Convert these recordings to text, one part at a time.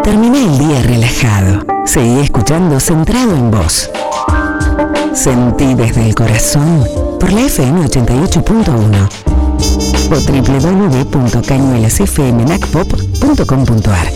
Termina el día relajado. Seguí escuchando Centrado en Vos. Sentí desde el corazón por la FM 88.1 o www.cañuelasfmnacpop.com.ar.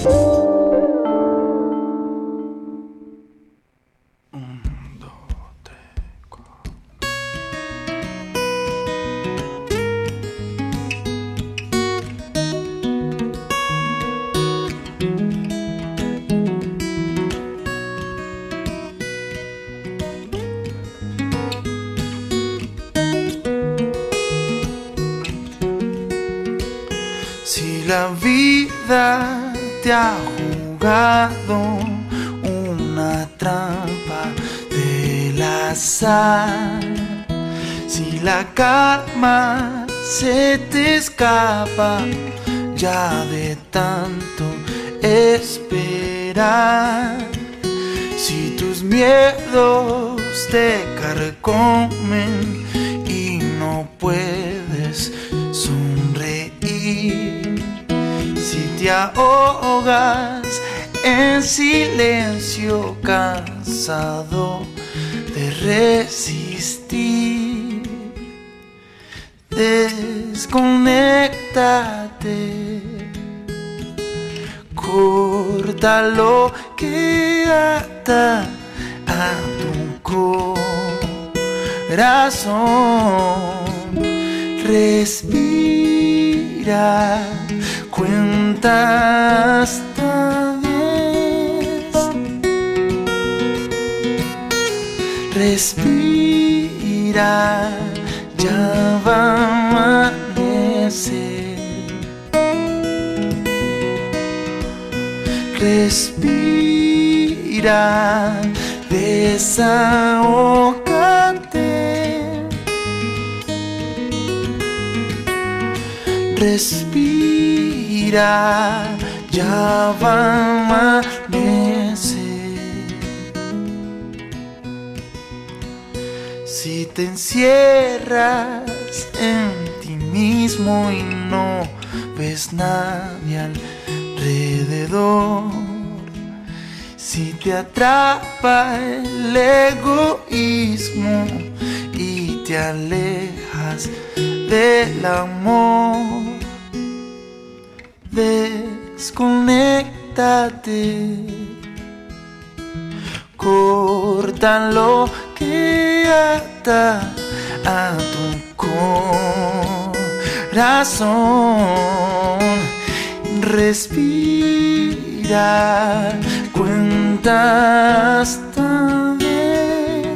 La vida te ha jugado una trampa del azar. Si la calma se te escapa ya de tanto esperar, si tus miedos te carcomen y no puedes sonreír, si te ahogas en silencio cansado de resistir, desconéctate, corta lo que ata a tu corazón, respira, cuenta hasta 10, respira, ya va a amanecer, respira, desahógate, respira, ya va a amanecer. Si te encierras en ti mismo y no ves nadie alrededor, si te atrapa el egoísmo y te alejas del amor, desconéctate, corta lo que ata a tu corazón, respira, cuenta hasta 10.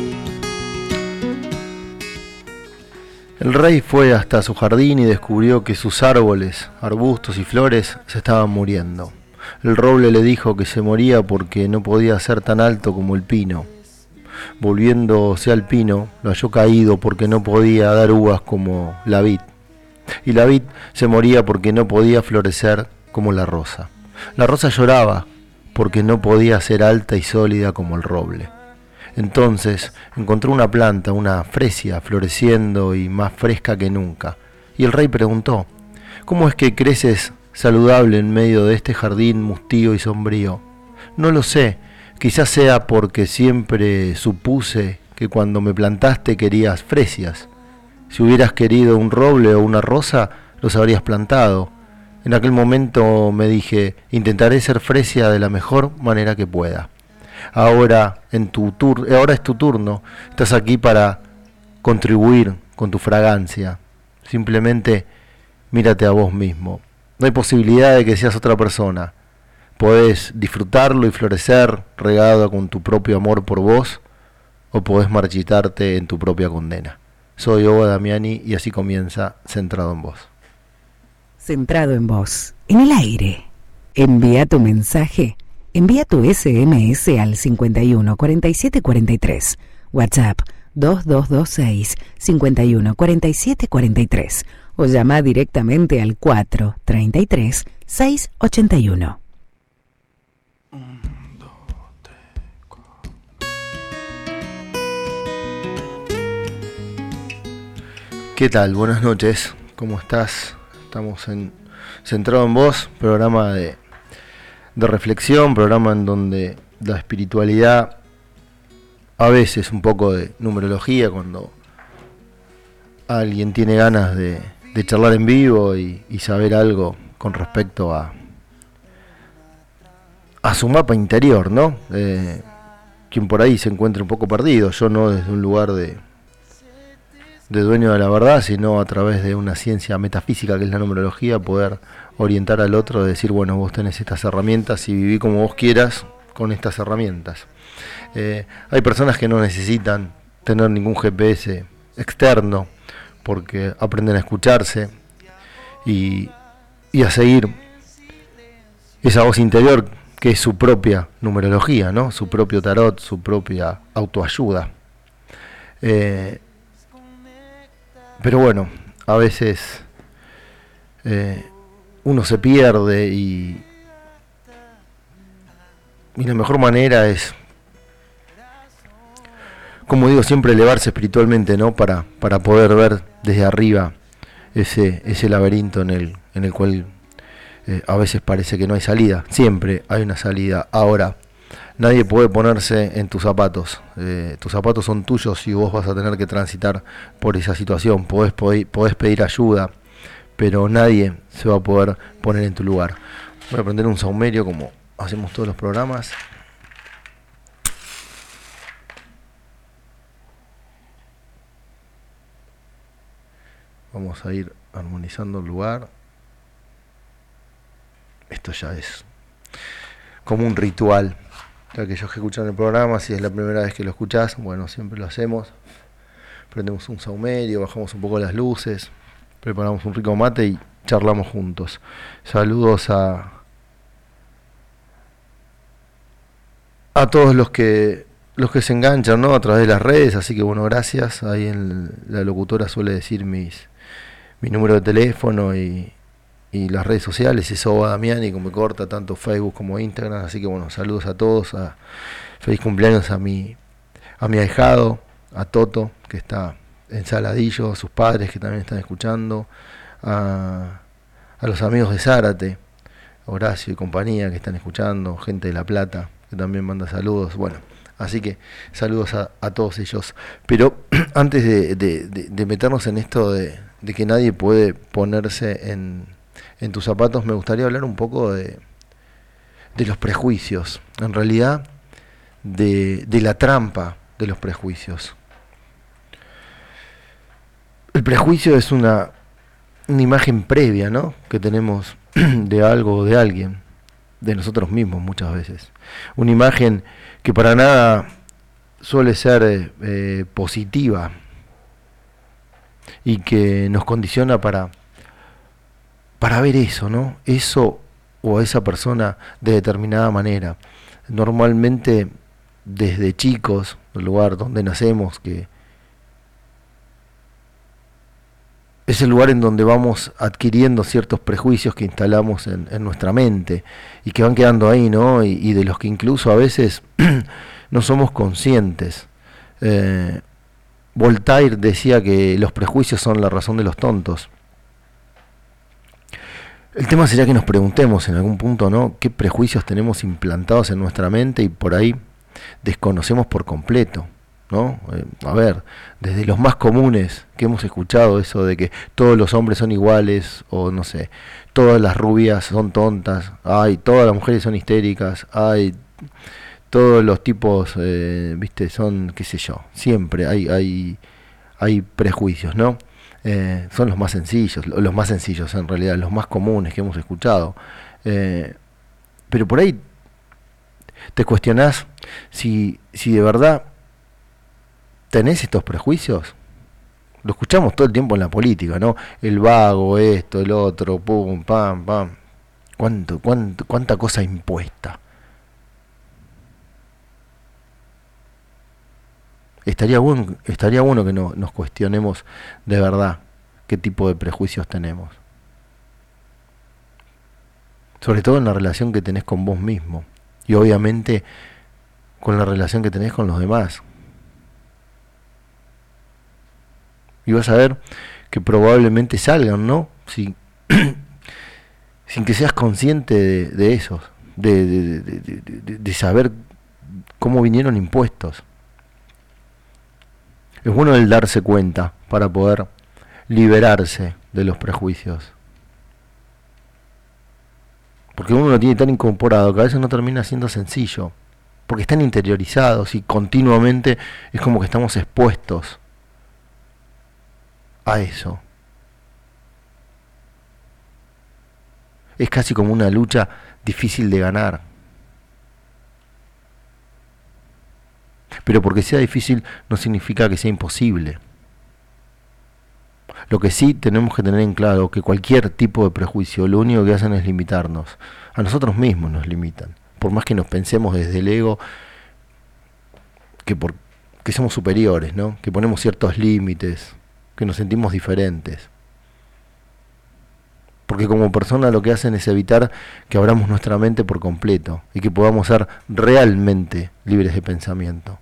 El rey fue hasta su jardín y descubrió que sus árboles, arbustos y flores se estaban muriendo. El roble le dijo que se moría porque no podía ser tan alto como el pino. Volviéndose al pino, lo halló caído porque no podía dar uvas como la vid. Y la vid se moría porque no podía florecer como la rosa. La rosa lloraba porque no podía ser alta y sólida como el roble. Entonces encontró una planta, una fresia, floreciendo y más fresca que nunca. Y el rey preguntó: ¿cómo es que creces saludable en medio de este jardín mustío y sombrío? No lo sé, quizás sea porque siempre supuse que cuando me plantaste querías fresias. Si hubieras querido un roble o una rosa, los habrías plantado. En aquel momento me dije: intentaré ser fresia de la mejor manera que pueda. Ahora es tu turno, estás aquí para contribuir con tu fragancia. Simplemente mírate a vos mismo. No hay posibilidad de que seas otra persona. Podés disfrutarlo y florecer regado con tu propio amor por vos, o podés marchitarte en tu propia condena. Soy Oba Damiani y así comienza Centrado en Vos. Centrado en Vos, en el aire. Envía tu mensaje. Envía tu SMS al 51 47 43. WhatsApp 2226 51 47 43. O llama directamente al 433 681. ¿Qué tal? Buenas noches. ¿Cómo estás? Estamos en Centrado en Vos, programa de de reflexión, programa en donde la espiritualidad, a veces un poco de numerología, cuando alguien tiene ganas de charlar en vivo y saber algo con respecto a su mapa interior, ¿no? Quien por ahí se encuentre un poco perdido, yo no desde un lugar de dueño de la verdad, sino a través de una ciencia metafísica que es la numerología, poder orientar al otro, de decir, bueno, vos tenés estas herramientas y viví como vos quieras con estas herramientas. Hay personas que no necesitan tener ningún GPS externo porque aprenden a escucharse y a seguir esa voz interior que es su propia numerología, ¿no? Su propio tarot, su propia autoayuda. Pero bueno, a veces uno se pierde y la mejor manera es, como digo, siempre elevarse espiritualmente, ¿no? Para poder ver desde arriba ese laberinto en el cual a veces parece que no hay salida. Siempre hay una salida. Ahora, nadie puede ponerse en tus zapatos. Tus zapatos son tuyos y vos vas a tener que transitar por esa situación. Podés pedir ayuda, pero nadie se va a poder poner en tu lugar. Voy a prender un saumerio como hacemos todos los programas. Vamos a ir armonizando el lugar. Esto ya es como un ritual. Aquellos que escuchan el programa, si es la primera vez que lo escuchás, bueno, siempre lo hacemos. Prendemos un saumerio, bajamos un poco las luces, preparamos un rico mate y charlamos juntos. Saludos a todos los que se enganchan, ¿no? A través de las redes, así que bueno, gracias. Ahí la locutora suele decir mi número de teléfono y las redes sociales, es Oba Damiani, como me corta tanto Facebook como Instagram, así que bueno, saludos a todos, feliz cumpleaños a mi ahijado, a Toto, que está en Saladillo, a sus padres que también están escuchando, a los amigos de Zárate, Horacio y compañía que están escuchando, gente de La Plata que también manda saludos, bueno, así que saludos a todos ellos. Pero antes de meternos en esto de que nadie puede ponerse en tus zapatos, me gustaría hablar un poco de los prejuicios, en realidad de la trampa de los prejuicios. El prejuicio es una imagen previa, ¿no?, que tenemos de algo o de alguien, de nosotros mismos muchas veces. Una imagen que para nada suele ser positiva y que nos condiciona para ver eso, ¿no? Eso o a esa persona de determinada manera. Normalmente desde chicos, el lugar donde nacemos, que es el lugar en donde vamos adquiriendo ciertos prejuicios que instalamos en nuestra mente y que van quedando ahí, ¿no? Y de los que incluso a veces no somos conscientes. Voltaire decía que los prejuicios son la razón de los tontos. El tema sería que nos preguntemos en algún punto, ¿no?, qué prejuicios tenemos implantados en nuestra mente y por ahí desconocemos por completo, ¿no? A ver, desde los más comunes que hemos escuchado, eso de que todos los hombres son iguales, o no sé, todas las rubias son tontas, ay, todas las mujeres son histéricas, ay, todos los tipos, viste, son, qué sé yo, siempre hay prejuicios, ¿no? Son los más sencillos en realidad, los más comunes que hemos escuchado. Pero por ahí te cuestionás si de verdad tenés estos prejuicios. Lo escuchamos todo el tiempo en la política, ¿no? El vago, esto, el otro, pum, pam, pam. Cuánta cosa impuesta. Estaría bueno que nos cuestionemos de verdad qué tipo de prejuicios tenemos. Sobre todo en la relación que tenés con vos mismo. Y obviamente con la relación que tenés con los demás. Y vas a ver que probablemente salgan, ¿no? Sin que seas consciente de esos. de saber cómo vinieron impuestos. Es bueno el darse cuenta para poder liberarse de los prejuicios. Porque uno lo tiene tan incorporado que a veces no termina siendo sencillo. Porque están interiorizados y continuamente es como que estamos expuestos a eso. Es casi como una lucha difícil de ganar. Pero porque sea difícil no significa que sea imposible. Lo que sí tenemos que tener en claro que cualquier tipo de prejuicio lo único que hacen es limitarnos. A nosotros mismos nos limitan. Por más que nos pensemos desde el ego que somos superiores, ¿no? Que ponemos ciertos límites, que nos sentimos diferentes. Porque como persona lo que hacen es evitar que abramos nuestra mente por completo y que podamos ser realmente libres de pensamiento.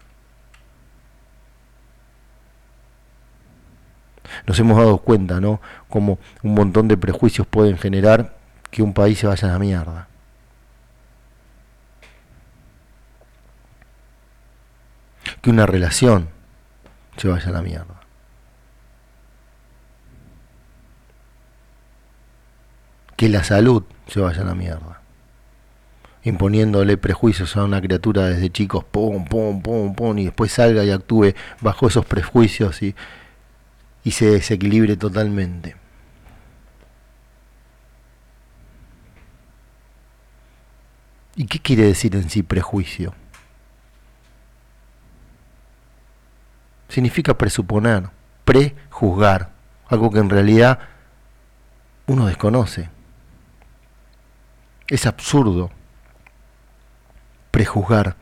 Nos hemos dado cuenta, ¿no? Como un montón de prejuicios pueden generar que un país se vaya a la mierda. Que una relación se vaya a la mierda. Que la salud se vaya a la mierda. Imponiéndole prejuicios a una criatura desde chicos, pum, pum, pum, pum, y después salga y actúe bajo esos prejuicios y se desequilibre totalmente. ¿Y qué quiere decir en sí prejuicio? Significa presuponer, prejuzgar, algo que en realidad uno desconoce. Es absurdo prejuzgar.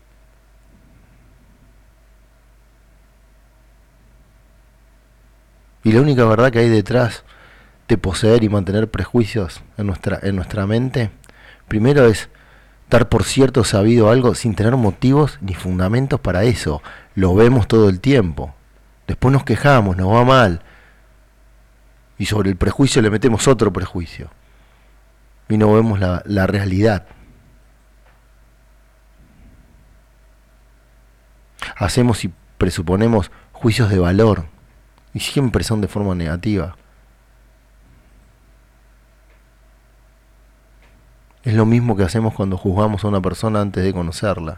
Y la única verdad que hay detrás de poseer y mantener prejuicios en nuestra mente, primero es dar por cierto sabido algo sin tener motivos ni fundamentos para eso. Lo vemos todo el tiempo. Después nos quejamos, nos va mal. Y sobre el prejuicio le metemos otro prejuicio. Y no vemos la realidad. Hacemos y presuponemos juicios de valor. Y siempre son de forma negativa. Es lo mismo que hacemos cuando juzgamos a una persona antes de conocerla.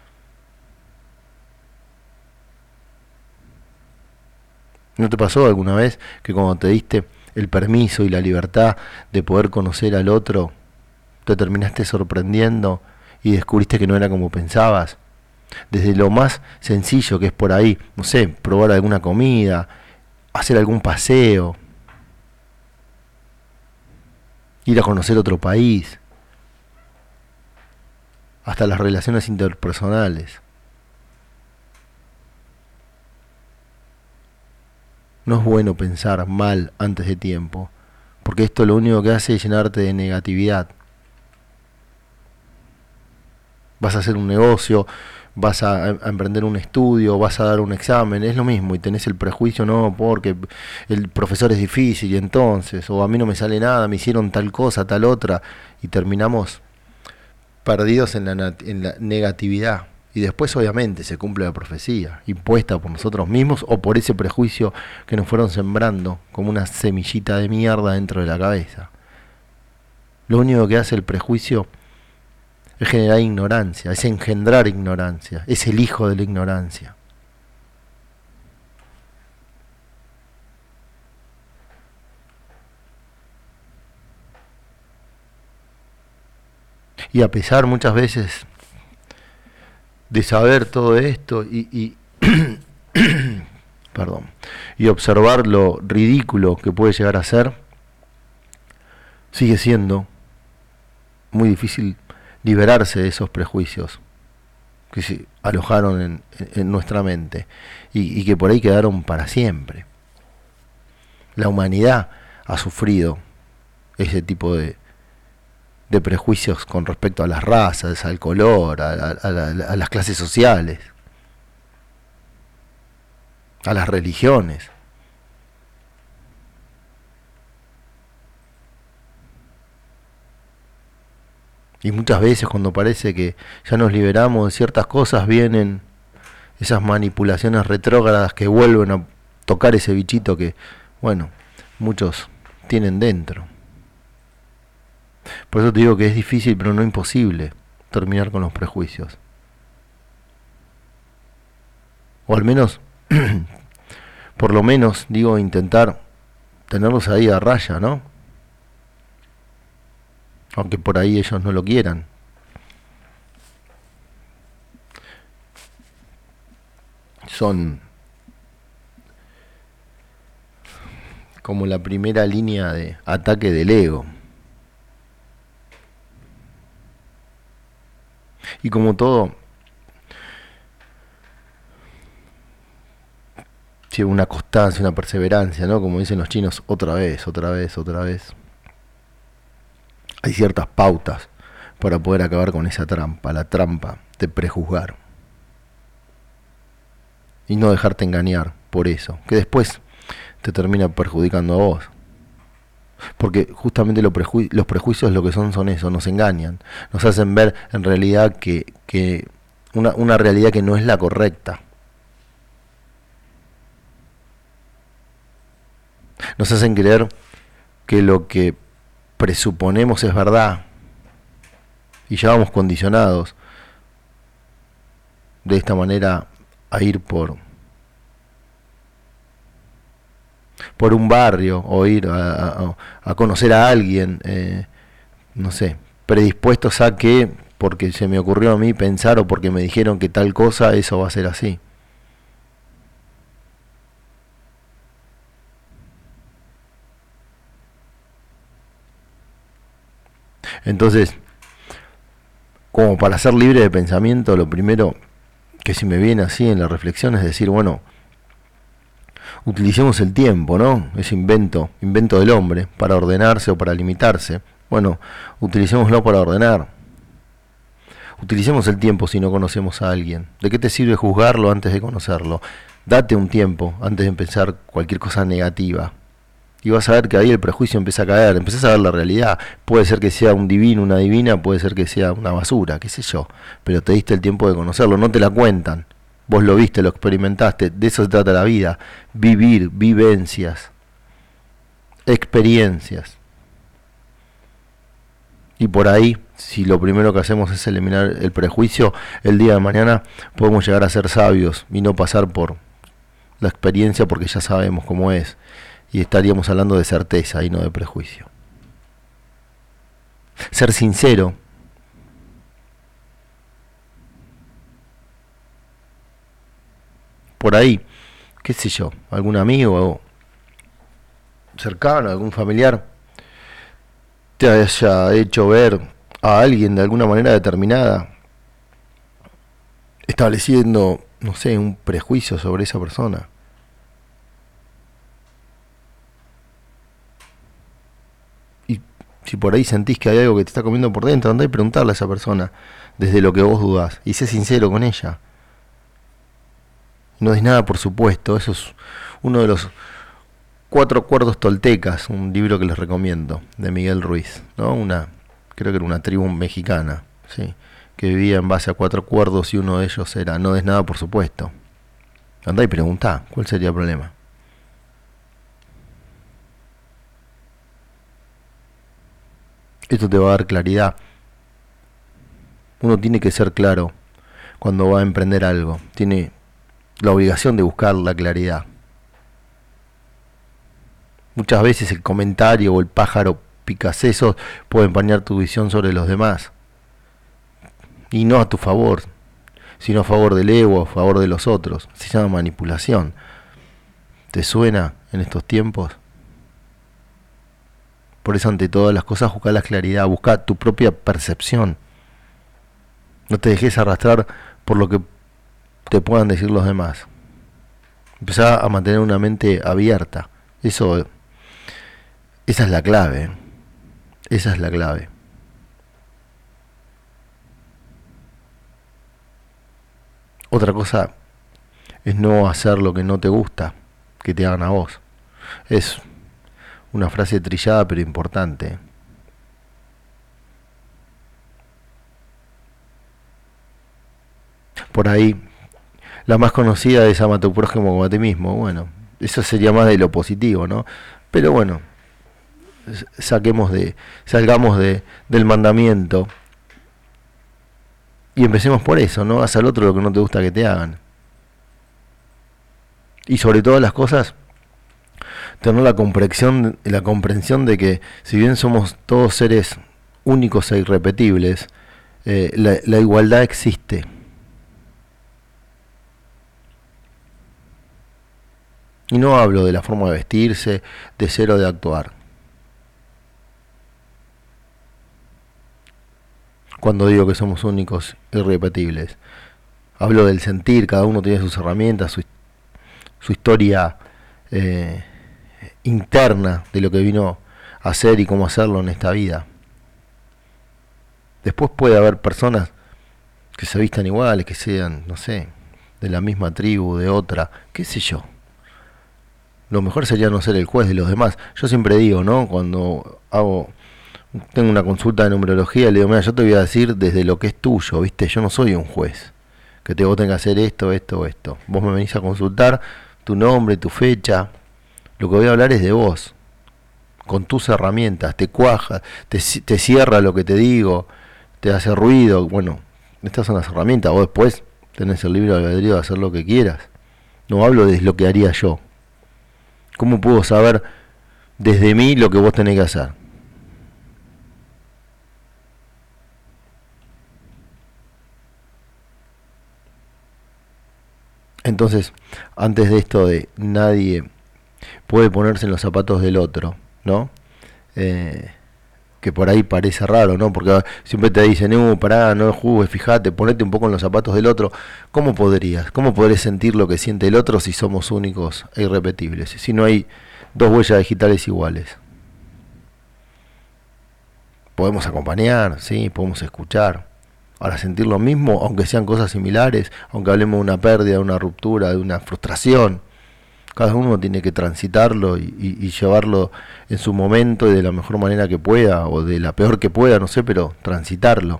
¿No te pasó alguna vez que cuando te diste el permiso y la libertad de poder conocer al otro, te terminaste sorprendiendo y descubriste que no era como pensabas? Desde lo más sencillo que es por ahí, no sé, probar alguna comida, hacer algún paseo, ir a conocer otro país, hasta las relaciones interpersonales. No es bueno pensar mal antes de tiempo, porque esto lo único que hace es llenarte de negatividad. Vas a hacer un negocio, vas a emprender un estudio, vas a dar un examen, es lo mismo, y tenés el prejuicio, no, porque el profesor es difícil, y entonces, o a mí no me sale nada, me hicieron tal cosa, tal otra, y terminamos perdidos en la negatividad. Y después obviamente se cumple la profecía, impuesta por nosotros mismos o por ese prejuicio que nos fueron sembrando como una semillita de mierda dentro de la cabeza. Lo único que hace el prejuicio es generar ignorancia, es engendrar ignorancia, es el hijo de la ignorancia. Y a pesar muchas veces de saber todo esto perdón, y observar lo ridículo que puede llegar a ser, sigue siendo muy difícil liberarse de esos prejuicios que se alojaron en nuestra mente y que por ahí quedaron para siempre. La humanidad ha sufrido ese tipo de prejuicios con respecto a las razas, al color, a las clases sociales, a las religiones. Y muchas veces cuando parece que ya nos liberamos de ciertas cosas, vienen esas manipulaciones retrógradas que vuelven a tocar ese bichito que, bueno, muchos tienen dentro. Por eso te digo que es difícil, pero no imposible, terminar con los prejuicios. O al menos, por lo menos, digo, intentar tenerlos ahí a raya, ¿no? Aunque por ahí ellos no lo quieran. Son como la primera línea de ataque del ego. Y como todo, lleva una constancia, una perseverancia, ¿no? Como dicen los chinos, otra vez, otra vez, otra vez. Hay ciertas pautas para poder acabar con esa trampa, la trampa de prejuzgar. Y no dejarte engañar por eso, que después te termina perjudicando a vos. Porque justamente los prejuicios lo que son eso, nos engañan, nos hacen ver en realidad que una realidad que no es la correcta. Nos hacen creer que lo que presuponemos es verdad y ya vamos condicionados de esta manera a ir por un barrio o ir a conocer a alguien, no sé, predispuestos a que porque se me ocurrió a mí pensar o porque me dijeron que tal cosa, eso va a ser así. Entonces, como para ser libre de pensamiento, lo primero que se me viene así en la reflexión es decir, bueno, utilicemos el tiempo, ¿no? Ese invento del hombre para ordenarse o para limitarse. Bueno, utilicémoslo para ordenar. Utilicemos el tiempo si no conocemos a alguien. ¿De qué te sirve juzgarlo antes de conocerlo? Date un tiempo antes de empezar cualquier cosa negativa. Y vas a ver que ahí el prejuicio empieza a caer, empezás a ver la realidad. Puede ser que sea un divino, una divina, puede ser que sea una basura, qué sé yo. Pero te diste el tiempo de conocerlo, no te la cuentan. Vos lo viste, lo experimentaste, de eso se trata la vida. Vivir, vivencias, experiencias. Y por ahí, si lo primero que hacemos es eliminar el prejuicio, el día de mañana podemos llegar a ser sabios y no pasar por la experiencia porque ya sabemos cómo es. Y estaríamos hablando de certeza y no de prejuicio. Ser sincero. Por ahí, qué sé yo, algún amigo cercano, algún familiar, te haya hecho ver a alguien de alguna manera determinada, estableciendo, no sé, un prejuicio sobre esa persona. Y si por ahí sentís que hay algo que te está comiendo por dentro, andá y preguntarle a esa persona desde lo que vos dudás y sé sincero con ella. No des nada por supuesto. Eso es uno de los 4 acuerdos toltecas, un libro que les recomiendo, de Miguel Ruiz, ¿no? Creo que era una tribu mexicana, ¿sí? Que vivía en base a 4 acuerdos y uno de ellos era no des nada por supuesto. Andá y preguntá, ¿cuál sería el problema? Esto te va a dar claridad. Uno tiene que ser claro cuando va a emprender algo. Tiene la obligación de buscar la claridad. Muchas veces el comentario o el pájaro picacesos puede empañar tu visión sobre los demás. Y no a tu favor, sino a favor del ego, a favor de los otros. Se llama manipulación. ¿Te suena en estos tiempos? Por eso ante todas las cosas busca la claridad, busca tu propia percepción. No te dejes arrastrar por lo que te puedan decir los demás. Empezá a mantener una mente abierta. Esa es la clave. Esa es la clave. Otra cosa es no hacer lo que no te gusta que te hagan a vos. Es una frase trillada pero importante. por ahí la más conocida es ama a tu prójimo como a ti mismo. Bueno, eso sería más de lo positivo, ¿no? Pero bueno, salgamos del mandamiento y empecemos por eso, ¿no? Haz al otro lo que no te gusta que te hagan. Y sobre todas las cosas, tener la comprensión de que si bien somos todos seres únicos e irrepetibles, la igualdad existe. Y no hablo de la forma de vestirse, de ser o de actuar. Cuando digo que somos únicos e irrepetibles, hablo del sentir. Cada uno tiene sus herramientas, su historia interna de lo que vino a hacer y cómo hacerlo en esta vida. Después puede haber personas que se vistan iguales, que sean, no sé, de la misma tribu, de otra, qué sé yo. Lo mejor sería no ser el juez de los demás. Yo siempre digo, ¿no? Cuando tengo una consulta de numerología, le digo, mira, yo te voy a decir desde lo que es tuyo, ¿viste? Yo no soy un juez, que vos tengas que hacer esto, esto, esto. Vos me venís a consultar tu nombre, tu fecha. Lo que voy a hablar es de vos, con tus herramientas. Te cuaja, te cierra lo que te digo, te hace ruido. Bueno, estas son las herramientas. Vos después tenés el libre albedrío de hacer lo que quieras. No hablo de lo que haría yo. ¿Cómo puedo saber desde mí lo que vos tenés que hacer? Entonces, antes de esto de nadie puede ponerse en los zapatos del otro, ¿no? Que por ahí parece raro, ¿no? Porque siempre te dicen, pará, no juzgues, fíjate, ponete un poco en los zapatos del otro. ¿Cómo podrías sentir lo que siente el otro si somos únicos e irrepetibles? Si no hay dos huellas digitales iguales. Podemos acompañar, sí, podemos escuchar. Ahora, sentir lo mismo, aunque sean cosas similares, aunque hablemos de una pérdida, de una ruptura, de una frustración, cada uno tiene que transitarlo y llevarlo en su momento y de la mejor manera que pueda, o de la peor que pueda, no sé, pero transitarlo.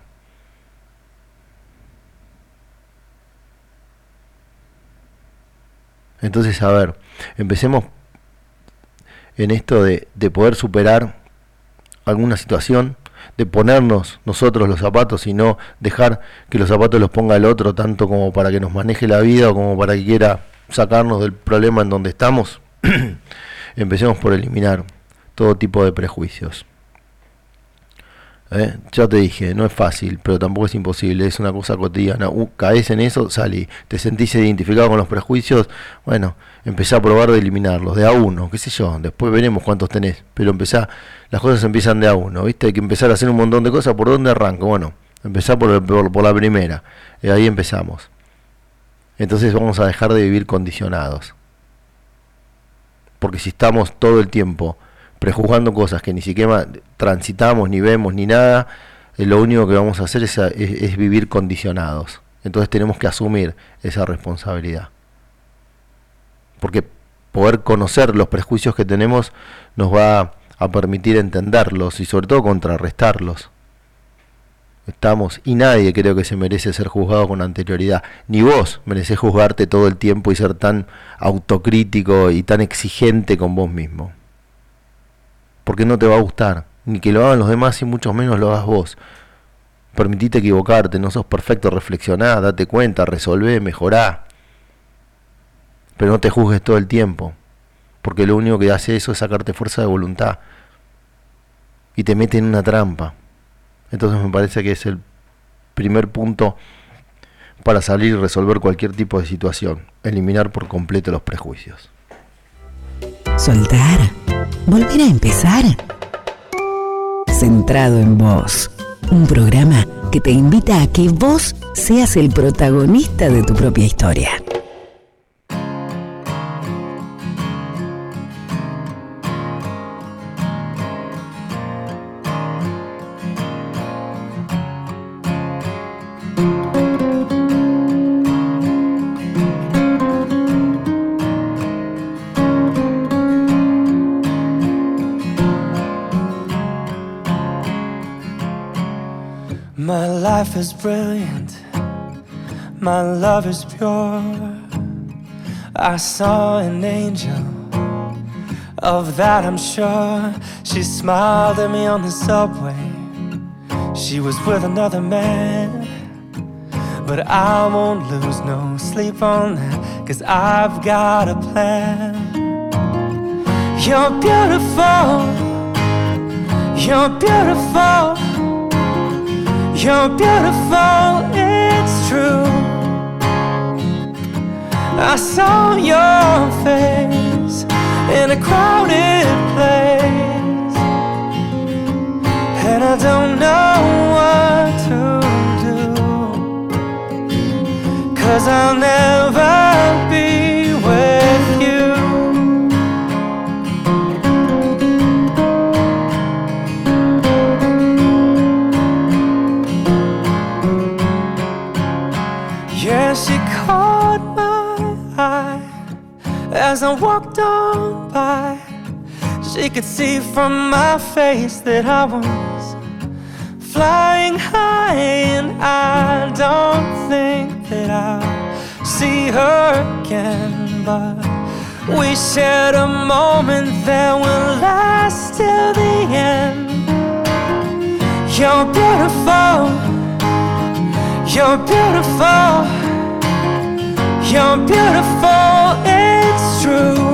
Entonces, a ver, empecemos en esto de poder superar alguna situación, de ponernos nosotros los zapatos y no dejar que los zapatos los ponga el otro, tanto como para que nos maneje la vida o como para que quiera sacarnos del problema en donde estamos. Empecemos por eliminar todo tipo de prejuicios. Ya te dije, no es fácil, pero tampoco es imposible, es una cosa cotidiana. Caes en eso, salí. Te sentís identificado con los prejuicios, bueno, empezá a probar de eliminarlos, de a uno, qué sé yo, después veremos cuántos tenés, pero las cosas empiezan de a uno, ¿viste? Hay que empezar a hacer un montón de cosas. ¿Por dónde arranco? Bueno, empezá por la primera, ahí empezamos. Entonces vamos a dejar de vivir condicionados, porque si estamos todo el tiempo prejuzgando cosas que ni siquiera transitamos, ni vemos, ni nada, lo único que vamos a hacer es vivir condicionados. Entonces tenemos que asumir esa responsabilidad. Porque poder conocer los prejuicios que tenemos nos va a permitir entenderlos y sobre todo contrarrestarlos. Y nadie creo que se merece ser juzgado con anterioridad. Ni vos merecés juzgarte todo el tiempo y ser tan autocrítico y tan exigente con vos mismo. Porque no te va a gustar, ni que lo hagan los demás y mucho menos lo hagas vos. Permitite equivocarte, no sos perfecto, reflexioná, date cuenta, resolvé, mejorá. Pero no te juzgues todo el tiempo, porque lo único que hace eso es sacarte fuerza de voluntad y te mete en una trampa. Entonces me parece que es el primer punto para salir y resolver cualquier tipo de situación, eliminar por completo los prejuicios. Soltar, volver a empezar. Centrado en vos, un programa que te invita a que vos seas el protagonista de tu propia historia. My life is brilliant. my love is pure. I saw an angel, of that I'm sure. She smiled at me on the subway. She was with another man, but I won't lose no sleep on that, 'cause I've got a plan. You're beautiful, you're beautiful, you're beautiful, it's true. I saw your face in a crowded place, and I don't know what to do, 'cause I'll never be with you. Yeah, she caught my eye as I walked on by. She could see from my face that I was flying high, and I don't think that I'll see her again, but we shared a moment that will last till the end. You're beautiful, you're beautiful, you're beautiful, it's true.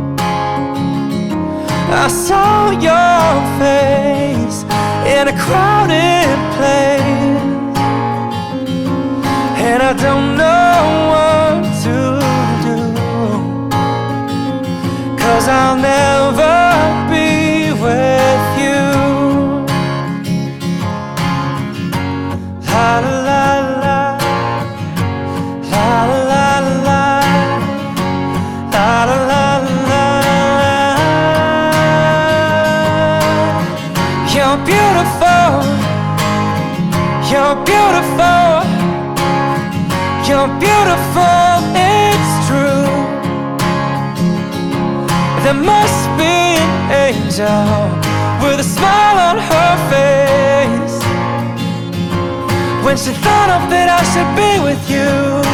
I saw your face in a crowded place, and I don't know what to do, 'cause I'll never be with you. La la la la, la la la la, la la la la. You're beautiful, you're beautiful, you're beautiful, it's true. There must be an angel with a smile on her face when she thought of that I should be with you.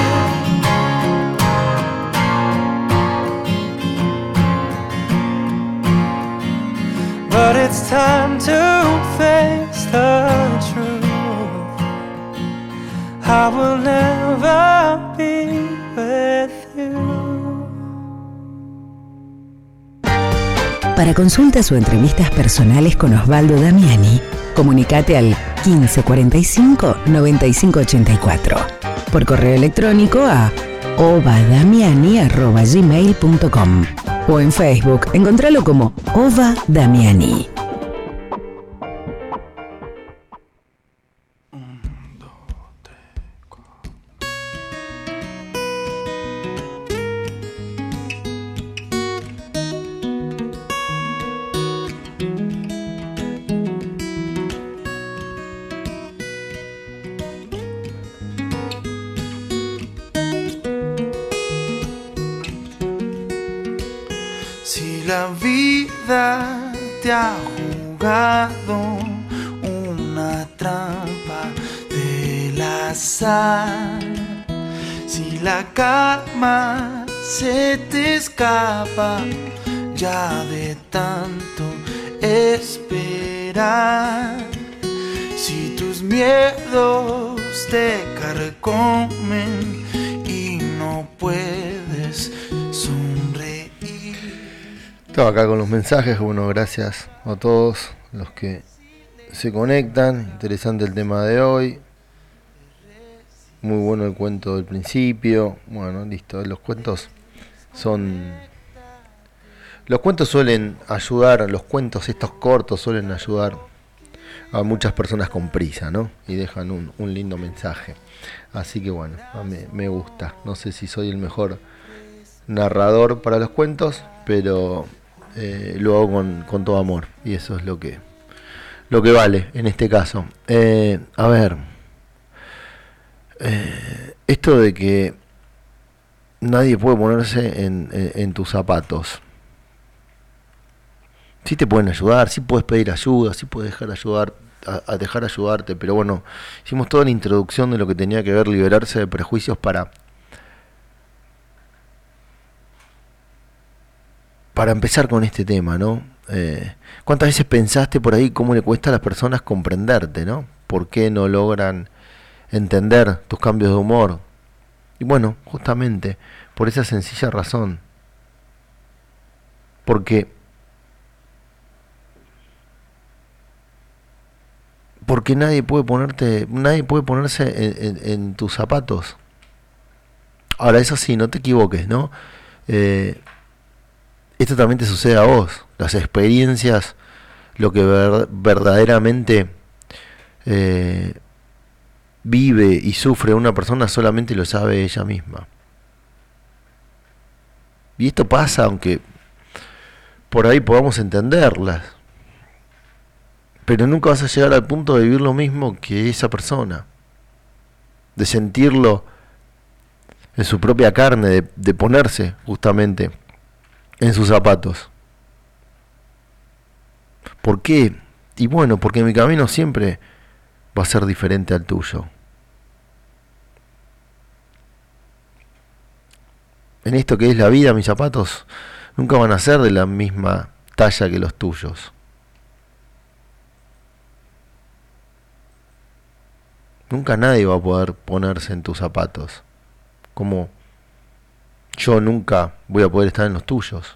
But it's time to face the truth. I will never be with you. Para consultas o entrevistas personales con Osvaldo Damiani, comunicate al 1545 9584. Por correo electrónico a ovadamiani@gmail.com o en Facebook, encontralo como Ova Damiani. Si la vida te ha jugado una trampa del azar, si la calma se te escapa ya de tanto esperar, si tus miedos te carcomen y no puedes sonreír. Estaba acá con los mensajes. Bueno, gracias a todos los que se conectan. Interesante el tema de hoy. Muy bueno el cuento del principio. Bueno, listo. Los cuentos suelen ayudar. Los cuentos estos cortos suelen ayudar a muchas personas con prisa, ¿no? Y dejan un lindo mensaje. Así que bueno, a mí me gusta. No sé si soy el mejor narrador para los cuentos, pero lo hago con todo amor, y eso es lo que vale en este caso. A ver, esto de que nadie puede ponerse en tus zapatos. Sí te pueden ayudar, sí puedes pedir ayuda, sí puedes dejar ayudar a dejar ayudarte, pero bueno, hicimos toda la introducción de lo que tenía que ver liberarse de prejuicios para empezar con este tema, ¿no? ¿Cuántas veces pensaste por ahí cómo le cuesta a las personas comprenderte, ¿no? ¿Por qué no logran entender tus cambios de humor? Y bueno, justamente por esa sencilla razón. Porque nadie puede ponerse en tus zapatos. Ahora, eso sí, no te equivoques, ¿no? Esto también te sucede a vos. Las experiencias, lo que verdaderamente vive y sufre una persona solamente lo sabe ella misma. Y esto pasa aunque por ahí podamos entenderlas, pero nunca vas a llegar al punto de vivir lo mismo que esa persona, de sentirlo en su propia carne, de ponerse justamente en sus zapatos. ¿Por qué? Y bueno, porque mi camino siempre va a ser diferente al tuyo. En esto que es la vida, mis zapatos nunca van a ser de la misma talla que los tuyos. Nunca nadie va a poder ponerse en tus zapatos, como yo nunca voy a poder estar en los tuyos.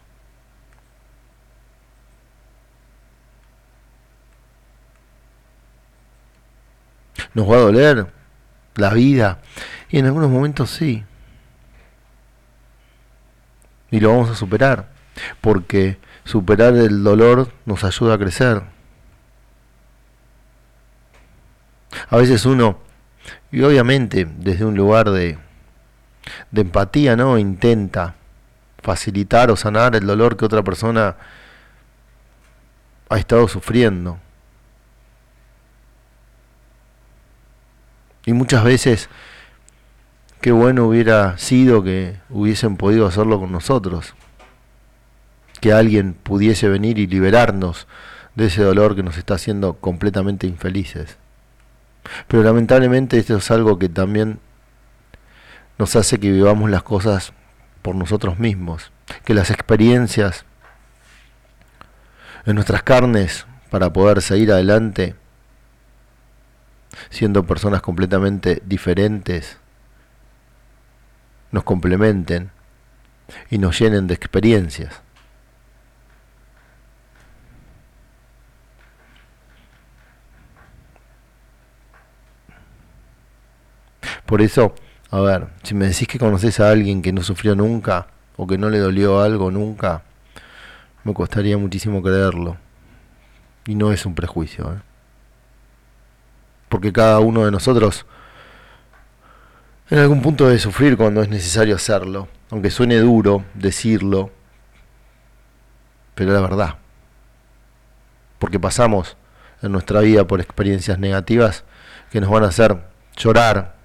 Nos va a doler la vida, y en algunos momentos sí. Y lo vamos a superar, porque superar el dolor nos ayuda a crecer. A veces uno, y obviamente desde un lugar de empatía, ¿no? Intenta facilitar o sanar el dolor que otra persona ha estado sufriendo. Y muchas veces, qué bueno hubiera sido que hubiesen podido hacerlo con nosotros. Que alguien pudiese venir y liberarnos de ese dolor que nos está haciendo completamente infelices. Pero lamentablemente esto es algo que también nos hace que vivamos las cosas por nosotros mismos. Que las experiencias en nuestras carnes para poder seguir adelante, siendo personas completamente diferentes, nos complementen y nos llenen de experiencias. Por eso, a ver, si me decís que conoces a alguien que no sufrió nunca o que no le dolió algo nunca, me costaría muchísimo creerlo. Y no es un prejuicio, ¿eh? Porque cada uno de nosotros en algún punto debe sufrir cuando es necesario hacerlo, aunque suene duro decirlo, pero es la verdad. Porque pasamos en nuestra vida por experiencias negativas que nos van a hacer llorar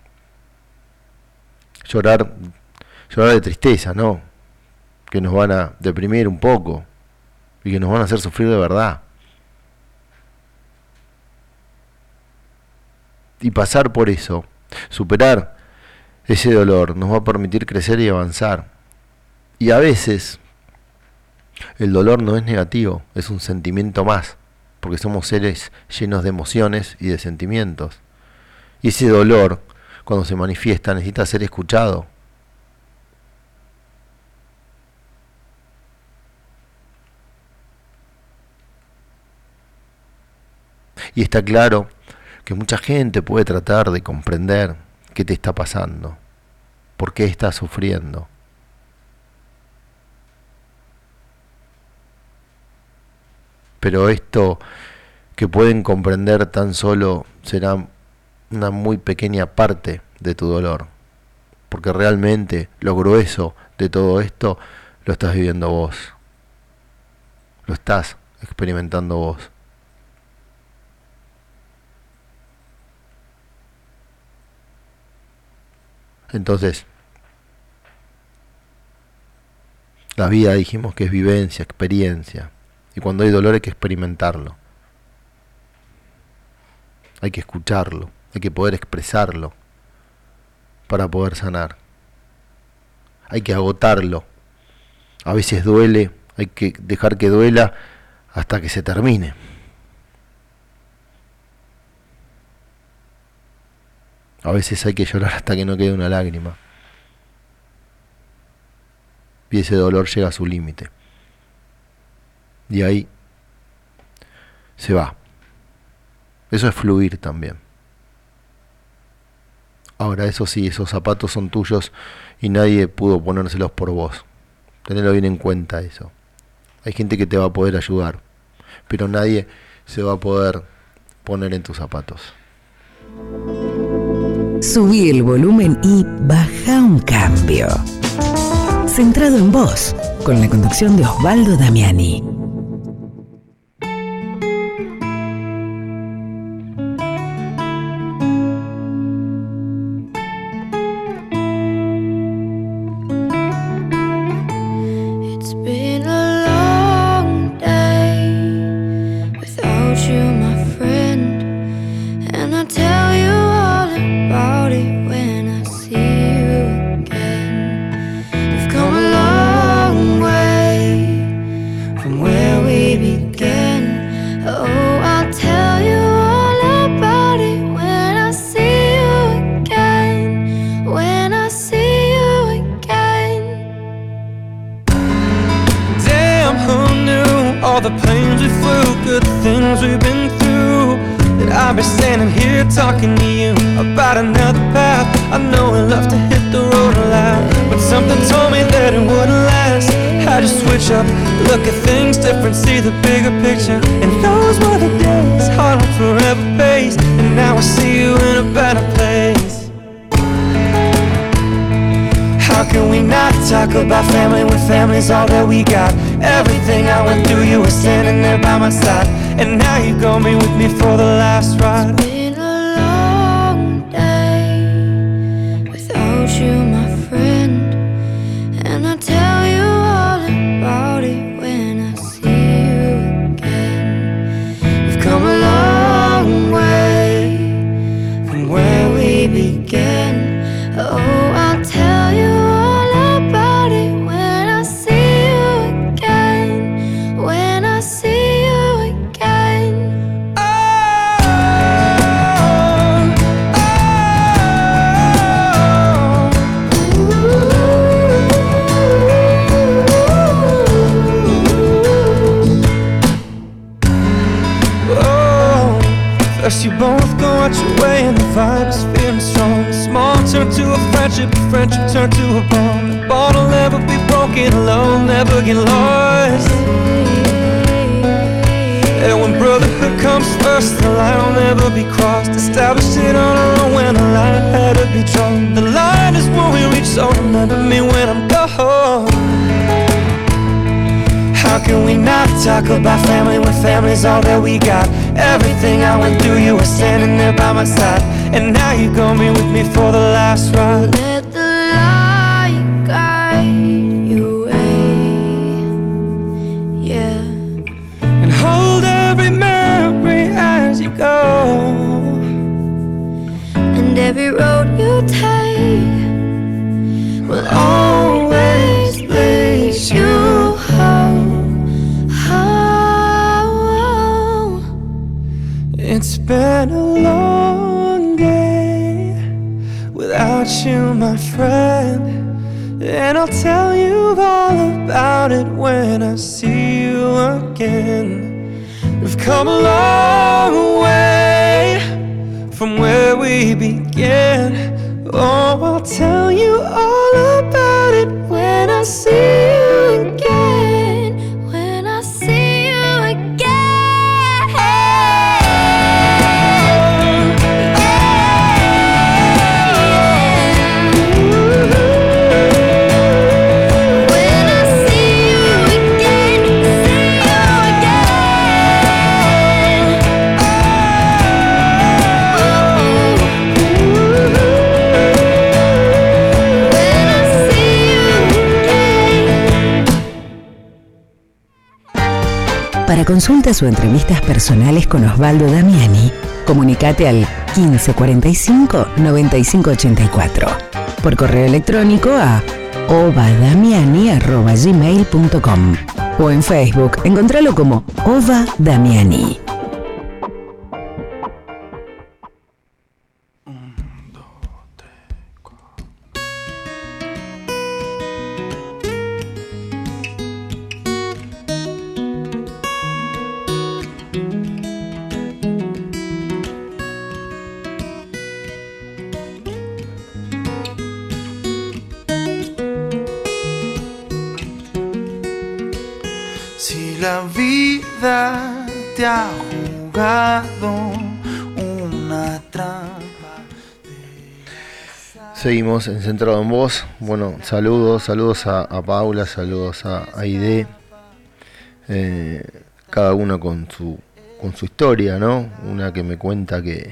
de tristeza, ¿no? Que nos van a deprimir un poco y que nos van a hacer sufrir de verdad. Y pasar por eso, superar ese dolor, nos va a permitir crecer y avanzar. Y a veces el dolor no es negativo, es un sentimiento más, porque somos seres llenos de emociones y de sentimientos. Y ese dolor, cuando se manifiesta, necesita ser escuchado. Y está claro que mucha gente puede tratar de comprender qué te está pasando, por qué estás sufriendo. Pero esto que pueden comprender tan solo será una muy pequeña parte de tu dolor, porque realmente lo grueso de todo esto lo estás viviendo vos, lo estás experimentando vos. Entonces, la vida dijimos que es vivencia, experiencia, y cuando hay dolor hay que experimentarlo. hay que escucharlo, hay que poder expresarlo para poder sanar. Hay que agotarlo. A veces duele, hay que dejar que duela hasta que se termine. A veces hay que llorar hasta que no quede una lágrima. Y ese dolor llega a su límite. Y ahí se va. Eso es fluir también. Ahora, eso sí, esos zapatos son tuyos y nadie pudo ponérselos por vos. Tenelo bien en cuenta eso. Hay gente que te va a poder ayudar, pero nadie se va a poder poner en tus zapatos. Subí el volumen y baja un cambio. Centrado en vos, con la conducción de Osvaldo Damiani. Talking to you about another path. I know I love to hit the road a lot, but something told me that it wouldn't last. Had to switch up, look at things different, see the bigger picture. And those were the days, hard on forever pace. And now I see you in a better place. How can we not talk about family when family's all that we got? Everything I went through, you were standing there by my side. And now you're gonna be with me for the last ride. You, my friend, and I'll tell you all about it when I see you again. We've come a long way from where we began. Oh, I'll tell you all about it when I see you again. When I see you again. First you both go out your way and the vibe's feeling strong. Small turn to a friendship turn to a bond. The bond will never be broken alone, never get lost. And when brotherhood comes first, the line will never be crossed. Established it on our own when the line had to be drawn. The line is when we reach, so remember me when I'm gone. How can we not talk about family when family's all that we got? Everything I went through, you were standing there by my side. And now you're gonna be with me for the last ride. Let the light guide your way, yeah. And hold every memory as you go. And every road you take will always lead you home. It's been a long day without you, my friend. And I'll tell you all about it when I see you again. We've come a long way from where we began. Oh, I'll tell you all about it when I see you again. When I see you again. Para consultas o entrevistas personales con Osvaldo Damiani, Comunicate al 1545 9584. Por correo electrónico a ovadamiani@gmail.com o en Facebook, encontralo como Ova Damiani. La vida te ha jugado una trampa. Seguimos en Centrado en Vos. Bueno, saludos a Paula, saludos a Aide. Cada uno con su historia, ¿no? Una que me cuenta que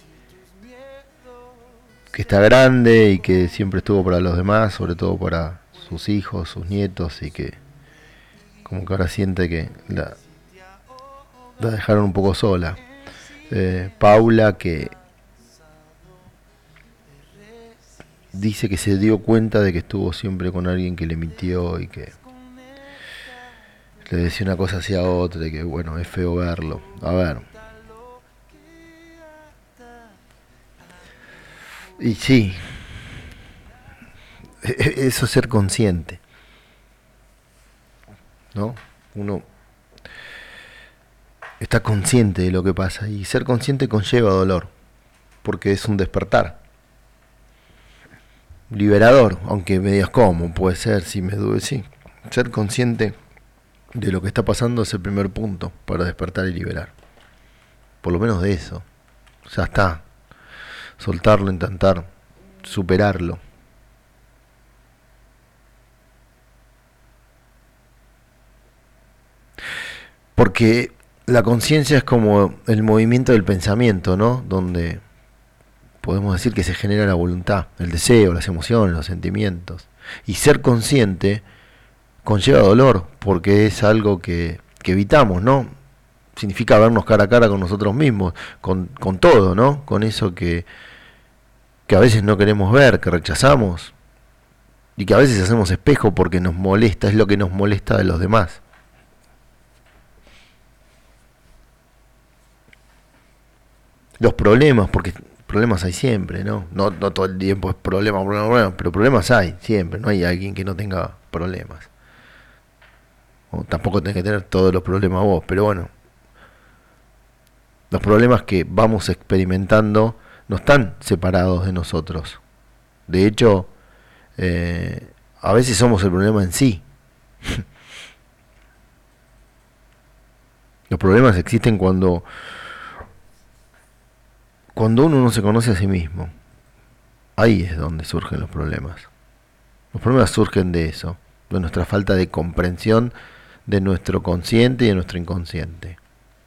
está grande y que siempre estuvo para los demás, sobre todo para sus hijos, sus nietos, y que como que ahora siente que la dejaron un poco sola. Paula, que dice que se dio cuenta de que estuvo siempre con alguien que le mintió y que le decía una cosa hacia otra y que bueno, es feo verlo. A ver. Y sí, eso es ser consciente, ¿no? Uno está consciente de lo que pasa y ser consciente conlleva dolor, porque es un despertar liberador, aunque me digas cómo puede ser, si me duele, sí. Ser consciente de lo que está pasando es el primer punto para despertar y liberar, por lo menos de eso. Ya está, soltarlo, intentar superarlo. Porque la conciencia es como el movimiento del pensamiento, ¿no? Donde podemos decir que se genera la voluntad, el deseo, las emociones, los sentimientos. Y ser consciente conlleva dolor, porque es algo que evitamos, ¿no? Significa vernos cara a cara con nosotros mismos, con todo, ¿no? Con eso que a veces no queremos ver, que rechazamos, y que a veces hacemos espejo porque nos molesta, es lo que nos molesta de los demás. Los problemas, porque problemas hay siempre, ¿no? No todo el tiempo es problema, pero problemas hay siempre, no hay alguien que no tenga problemas. O tampoco tenés que tener todos los problemas vos, pero bueno, los problemas que vamos experimentando no están separados de nosotros. De hecho, a veces somos el problema en sí. Los problemas existen cuando uno no se conoce a sí mismo. Ahí es donde surgen los problemas. Los problemas surgen de eso, de nuestra falta de comprensión de nuestro consciente y de nuestro inconsciente.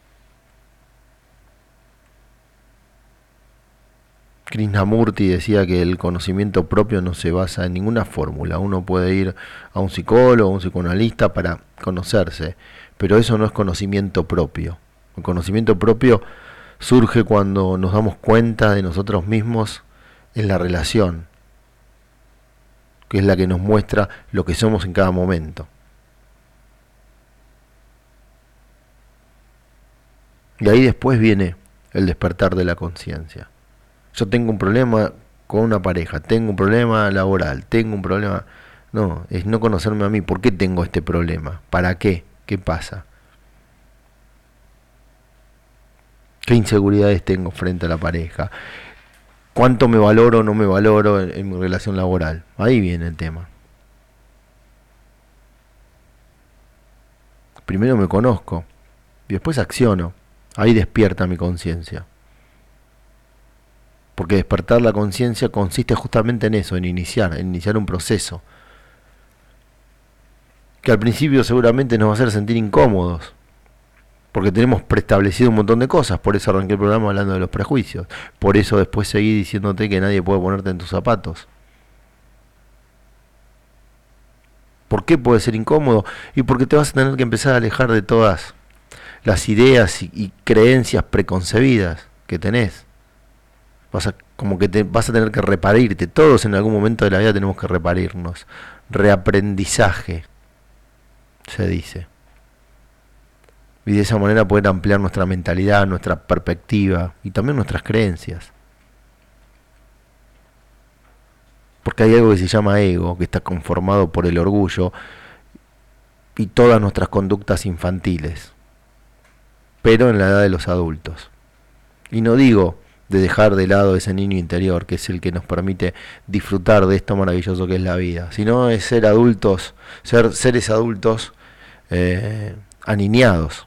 Krishnamurti decía que el conocimiento propio no se basa en ninguna fórmula. Uno puede ir a un psicólogo, a un psicoanalista para conocerse, pero eso no es conocimiento propio. El conocimiento propio surge cuando nos damos cuenta de nosotros mismos en la relación, que es la que nos muestra lo que somos en cada momento. Y ahí después viene el despertar de la conciencia. Yo tengo un problema con una pareja, tengo un problema laboral, tengo un problema... No, es no conocerme a mí. ¿Por qué tengo este problema? ¿Para qué? ¿Qué pasa? ¿Qué inseguridades tengo frente a la pareja? ¿Cuánto me valoro o no me valoro en mi relación laboral? Ahí viene el tema. Primero me conozco y después acciono. Ahí despierta mi conciencia. Porque despertar la conciencia consiste justamente en eso, en iniciar un proceso. Que al principio seguramente nos va a hacer sentir incómodos. Porque tenemos preestablecido un montón de cosas. Por eso arranqué el programa hablando de los prejuicios. Por eso después seguí diciéndote que nadie puede ponerte en tus zapatos. ¿Por qué puede ser incómodo? Y porque te vas a tener que empezar a alejar de todas las ideas y creencias preconcebidas que tenés. Como que vas a tener que reparirte. Todos en algún momento de la vida tenemos que reparirnos. Reaprendizaje, se dice. Y de esa manera poder ampliar nuestra mentalidad, nuestra perspectiva y también nuestras creencias. Porque hay algo que se llama ego, que está conformado por el orgullo y todas nuestras conductas infantiles, pero en la edad de los adultos. Y no digo de dejar de lado ese niño interior, que es el que nos permite disfrutar de esto maravilloso que es la vida, sino es ser adultos, ser seres adultos aniñados.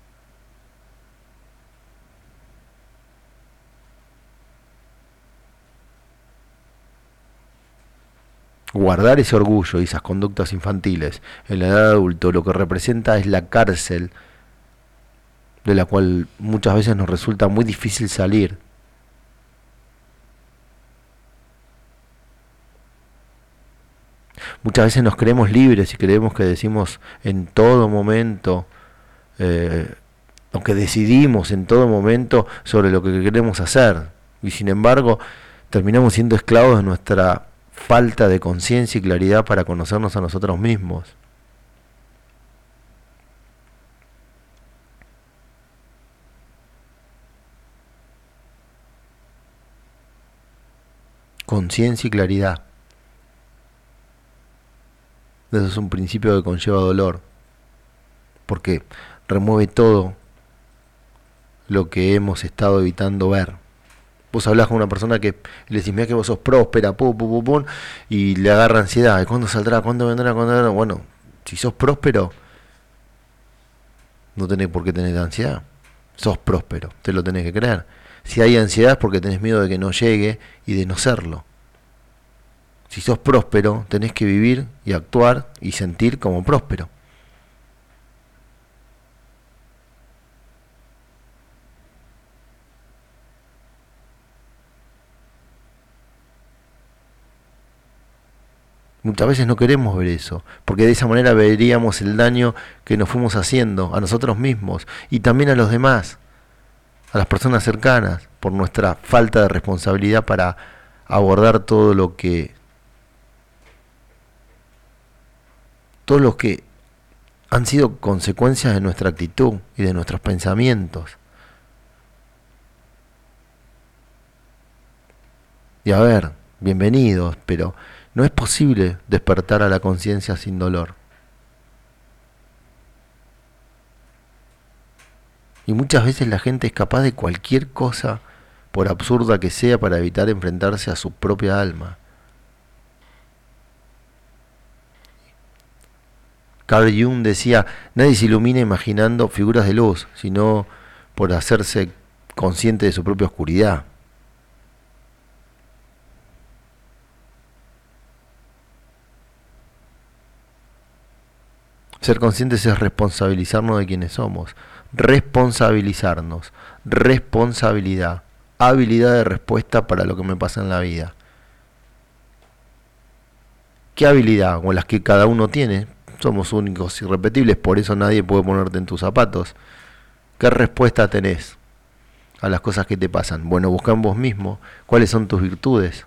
Guardar ese orgullo y esas conductas infantiles en la edad de adulto lo que representa es la cárcel de la cual muchas veces nos resulta muy difícil salir. Muchas veces nos creemos libres y creemos que decimos en todo momento, aunque decidimos en todo momento sobre lo que queremos hacer. Y sin embargo, terminamos siendo esclavos de nuestra falta de conciencia y claridad para conocernos a nosotros mismos. Conciencia y claridad. Eso es un principio que conlleva dolor, porque remueve todo lo que hemos estado evitando ver. Vos hablás con una persona que le decís, mira que vos sos próspera, y le agarra ansiedad. ¿Cuándo saldrá? ¿Cuándo vendrá? ¿Cuándo vendrá? Bueno, si sos próspero, no tenés por qué tener ansiedad. Sos próspero, te lo tenés que creer. Si hay ansiedad es porque tenés miedo de que no llegue y de no serlo. Si sos próspero, tenés que vivir y actuar y sentir como próspero. Muchas veces no queremos ver eso, porque de esa manera veríamos el daño que nos fuimos haciendo a nosotros mismos y también a los demás, a las personas cercanas, por nuestra falta de responsabilidad para abordar todo lo que han sido consecuencias de nuestra actitud y de nuestros pensamientos. Y a ver, bienvenidos, pero no es posible despertar a la conciencia sin dolor. Y muchas veces la gente es capaz de cualquier cosa, por absurda que sea, para evitar enfrentarse a su propia alma. Carl Jung decía, nadie se ilumina imaginando figuras de luz, sino por hacerse consciente de su propia oscuridad. Ser conscientes es responsabilizarnos de quienes somos. Responsabilizarnos. Responsabilidad. Habilidad de respuesta para lo que me pasa en la vida. ¿Qué habilidad? O las que cada uno tiene. Somos únicos, irrepetibles, por eso nadie puede ponerte en tus zapatos. ¿Qué respuesta tenés a las cosas que te pasan? Bueno, busca en vos mismo cuáles son tus virtudes.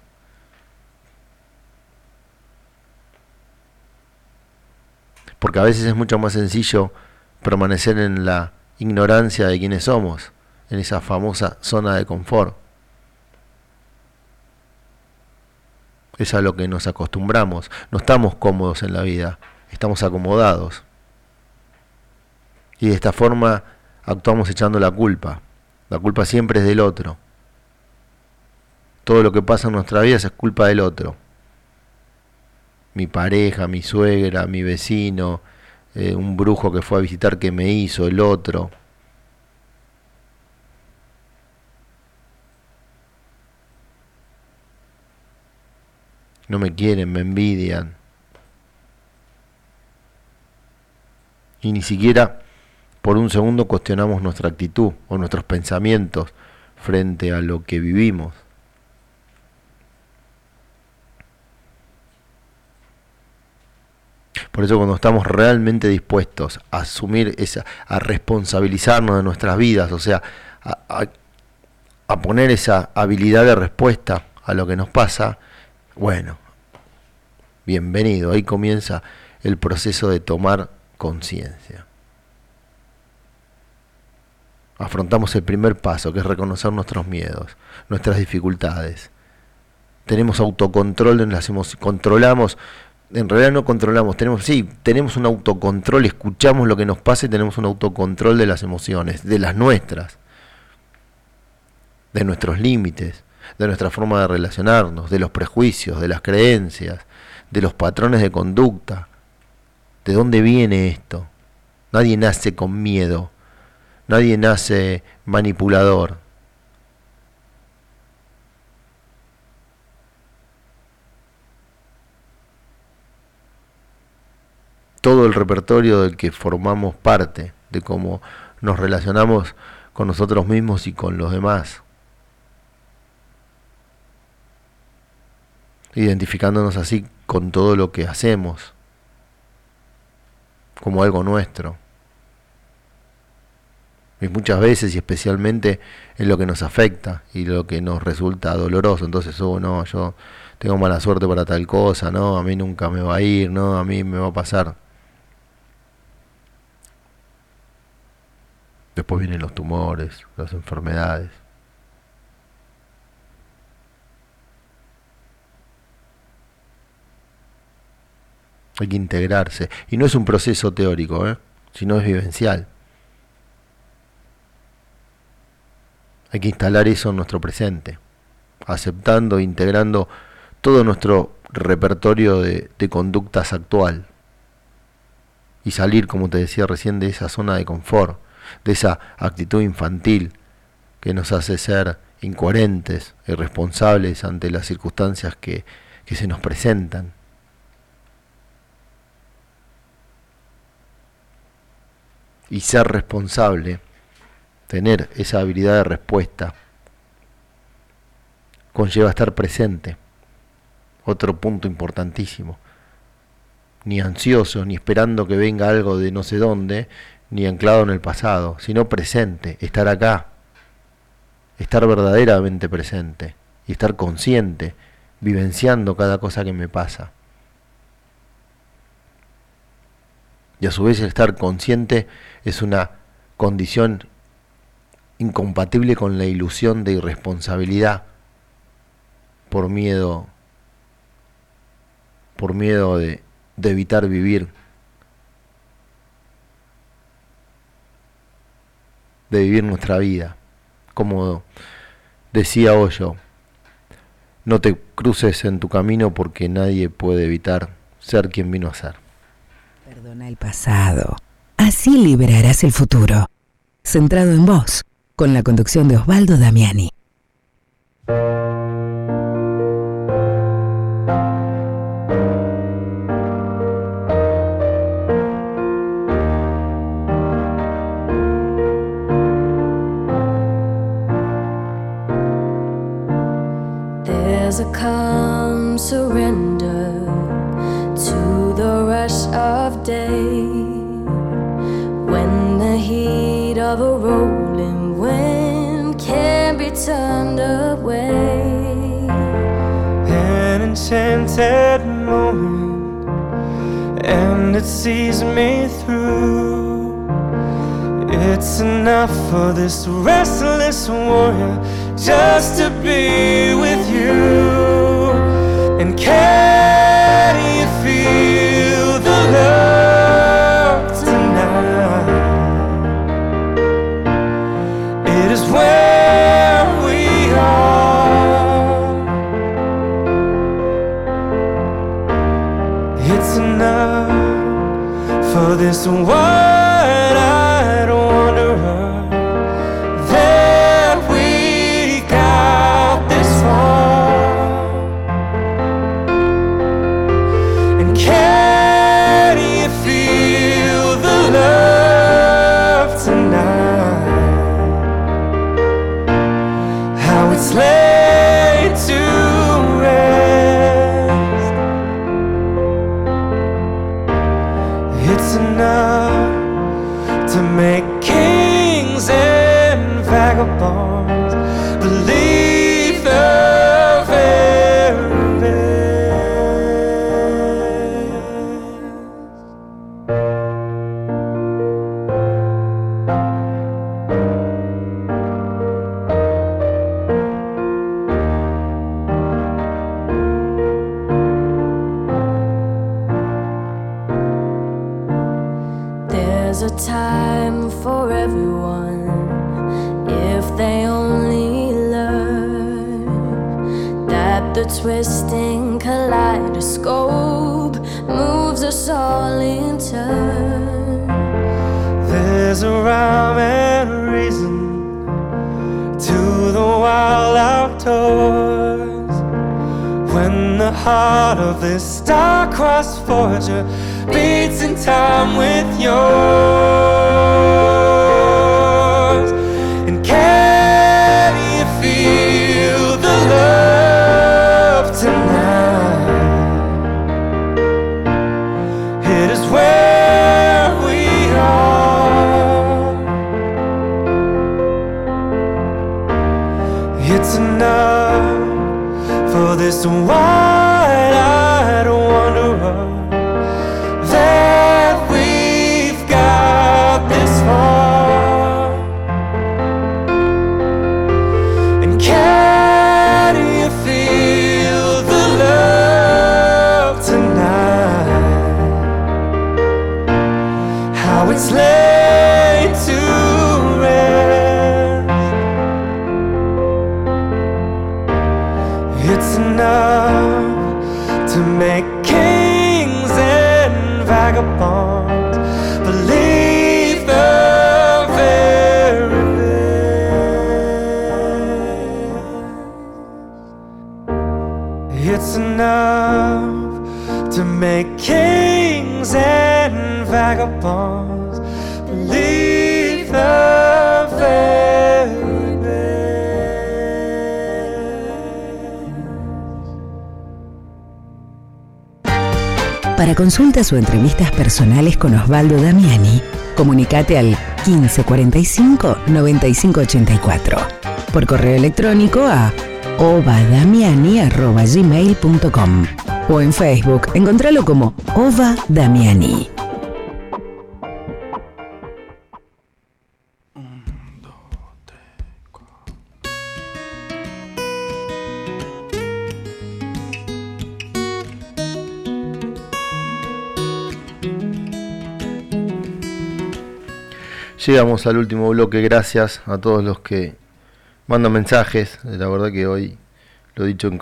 Porque a veces es mucho más sencillo permanecer en la ignorancia de quiénes somos, en esa famosa zona de confort. Es a lo que nos acostumbramos. No estamos cómodos en la vida, estamos acomodados. Y de esta forma actuamos echando la culpa. La culpa siempre es del otro. Todo lo que pasa en nuestra vida es culpa del otro. Mi pareja, mi suegra, mi vecino, un brujo que fue a visitar que me hizo, el otro. No me quieren, me envidian. Y ni siquiera por un segundo cuestionamos nuestra actitud o nuestros pensamientos frente a lo que vivimos. Por eso cuando estamos realmente dispuestos a asumir a responsabilizarnos de nuestras vidas, o sea, a poner esa habilidad de respuesta a lo que nos pasa, bueno, bienvenido, ahí comienza el proceso de tomar conciencia. Afrontamos el primer paso, que es reconocer nuestros miedos, nuestras dificultades. Tenemos autocontrol en las emociones, controlamos, en realidad no controlamos, tenemos un autocontrol, escuchamos lo que nos pasa y tenemos un autocontrol de las emociones, de las nuestras, de nuestros límites, de nuestra forma de relacionarnos, de los prejuicios, de las creencias, de los patrones de conducta. ¿De dónde viene esto? Nadie nace con miedo, nadie nace manipulador. Todo el repertorio del que formamos parte, de cómo nos relacionamos con nosotros mismos y con los demás, identificándonos así con todo lo que hacemos como algo nuestro, y muchas veces y especialmente en lo que nos afecta y lo que nos resulta doloroso. Entonces, no, yo tengo mala suerte para tal cosa, no, a mí nunca me va a ir, no, a mí me va a pasar. Después vienen los tumores, las enfermedades. Hay que integrarse. Y no es un proceso teórico, sino es vivencial. Hay que instalar eso en nuestro presente, aceptando, integrando todo nuestro repertorio de conductas actual. Y salir, como te decía recién, de esa zona de confort, de esa actitud infantil que nos hace ser incoherentes, irresponsables ante las circunstancias que se nos presentan. Y ser responsable, tener esa habilidad de respuesta, conlleva estar presente. Otro punto importantísimo. Ni ansioso, ni esperando que venga algo de no sé dónde, ni anclado en el pasado, sino presente, estar acá, estar verdaderamente presente y estar consciente, vivenciando cada cosa que me pasa. Y a su vez el estar consciente es una condición incompatible con la ilusión de irresponsabilidad por miedo de evitar vivir, de vivir nuestra vida. Como decía Hoyo, no te cruces en tu camino porque nadie puede evitar ser quien vino a ser. Perdona el pasado, así liberarás el futuro. Centrado en vos, con la conducción de Osvaldo Damiani. There's a calm surrender to the rush of day, when the heat of a rolling wind can be turned away. An enchanted moment, and it sees me through. It's enough for this restless warrior just to be with you. And can you feel the love tonight? It is where we are. It's enough for this wide-eyed wanderer that we got this far. And can you feel the love tonight? How it's laid to rest. It's enough twisting kaleidoscope moves us all in turn. There's a rhyme and a reason to the wild outdoors. When the heart of this star-crossed forger beats in time with yours. And can you feel the love tonight? It is where we are. It's enough for this wide-eyed wanderer that we've got this far. And can you feel the love tonight? How it's laid to rest. It's enough to make kings and vagabonds believe the very best. It's enough to make kings and vagabonds believe the very best. Para consultas o entrevistas personales con Osvaldo Damiani, comunicate al 1545 9584. Por correo electrónico a ovadamiani@gmail.com o en Facebook, encontralo como Ova Damiani. Llegamos al último bloque, gracias a todos los que mandan mensajes. La verdad que hoy lo he dicho en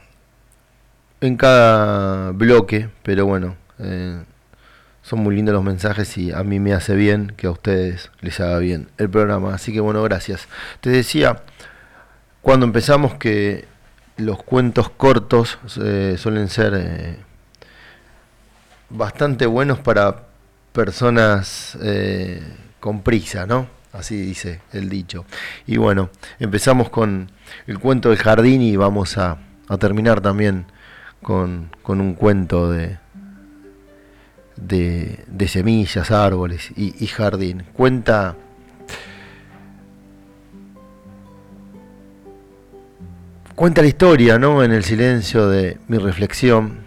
cada bloque, pero bueno, son muy lindos los mensajes y a mí me hace bien que a ustedes les haga bien el programa. Así que bueno, gracias. Te decía cuando empezamos que los cuentos cortos suelen ser bastante buenos para personas con prisa, ¿no? Así dice el dicho. Y bueno, empezamos con el cuento del jardín y vamos a terminar también con un cuento de semillas, árboles y jardín. Cuenta la historia, ¿no? En el silencio de mi reflexión,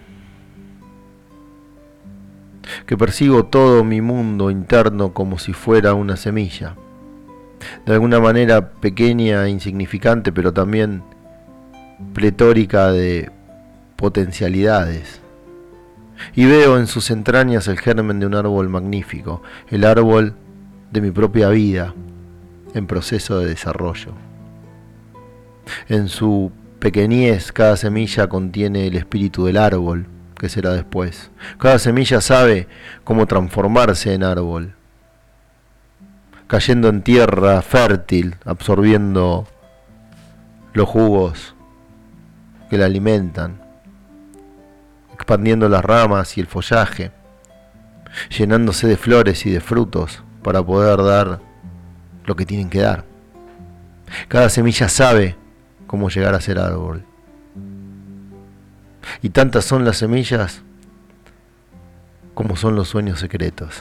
que percibo todo mi mundo interno como si fuera una semilla, de alguna manera pequeña e insignificante, pero también pletórica de potencialidades. Y veo en sus entrañas el germen de un árbol magnífico, el árbol de mi propia vida, en proceso de desarrollo. En su pequeñez, cada semilla contiene el espíritu del árbol, que será después. Cada semilla sabe cómo transformarse en árbol, cayendo en tierra fértil, absorbiendo los jugos que la alimentan, expandiendo las ramas y el follaje, llenándose de flores y de frutos para poder dar lo que tienen que dar. Cada semilla sabe cómo llegar a ser árbol. Y tantas son las semillas como son los sueños secretos.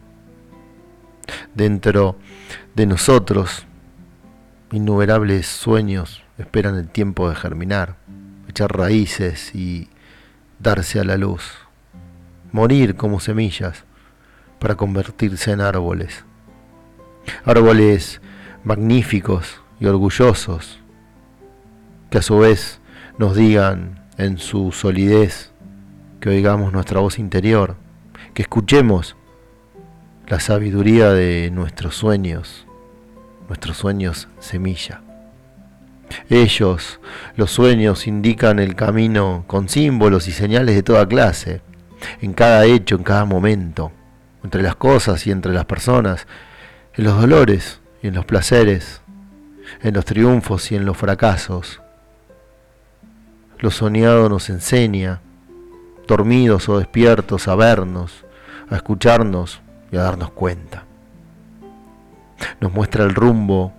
Dentro de nosotros, innumerables sueños esperan el tiempo de germinar, echar raíces y darse a la luz. Morir como semillas para convertirse en árboles. Árboles magníficos y orgullosos, que a su vez nos digan en su solidez, que oigamos nuestra voz interior, que escuchemos la sabiduría de nuestros sueños semilla. Ellos, los sueños, indican el camino con símbolos y señales de toda clase, en cada hecho, en cada momento, entre las cosas y entre las personas, en los dolores y en los placeres, en los triunfos y en los fracasos. Lo soñado nos enseña, dormidos o despiertos, a vernos, a escucharnos y a darnos cuenta. Nos muestra el rumbo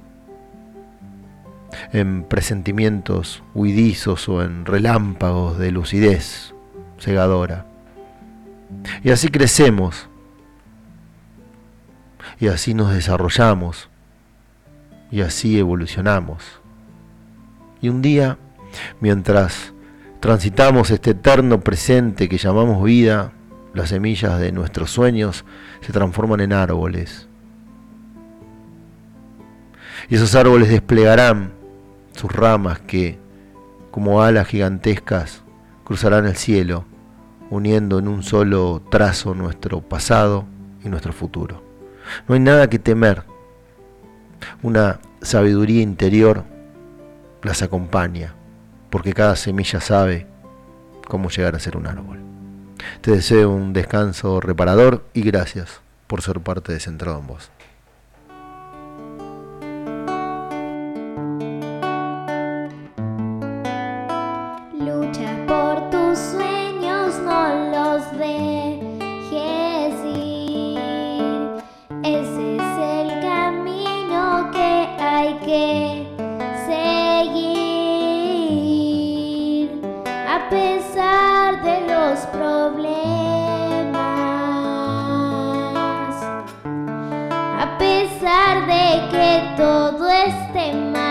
en presentimientos huidizos o en relámpagos de lucidez cegadora. Y así crecemos, y así nos desarrollamos, y así evolucionamos. Y un día, mientras transitamos este eterno presente que llamamos vida, las semillas de nuestros sueños se transforman en árboles. Y esos árboles desplegarán sus ramas que, como alas gigantescas, cruzarán el cielo, uniendo en un solo trazo nuestro pasado y nuestro futuro. No hay nada que temer. Una sabiduría interior las acompaña, porque cada semilla sabe cómo llegar a ser un árbol. Te deseo un descanso reparador y gracias por ser parte de Centrado en Vos. Lucha por tus sueños, no los dejes ir. Ese es el camino que hay que seguir. A pesar de los problemas, a pesar de que todo esté mal.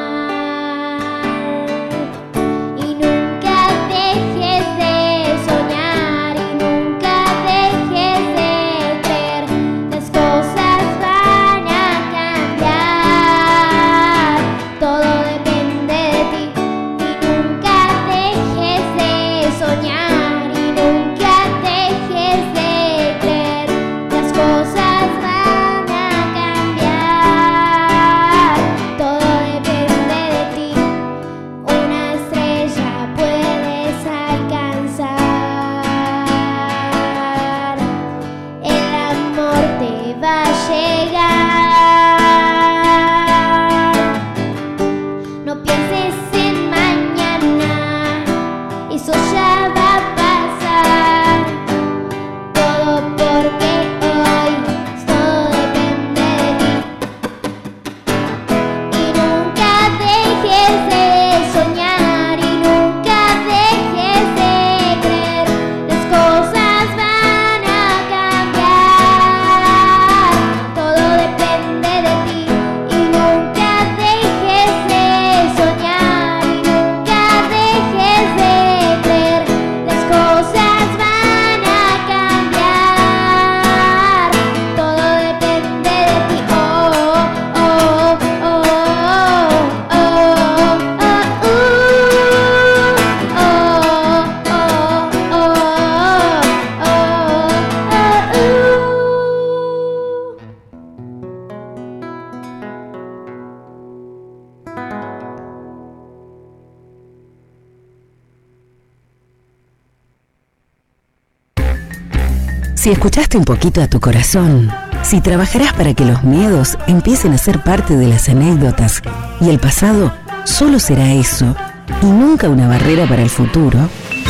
Si escuchaste un poquito a tu corazón, si trabajarás para que los miedos empiecen a ser parte de las anécdotas y el pasado solo será eso y nunca una barrera para el futuro,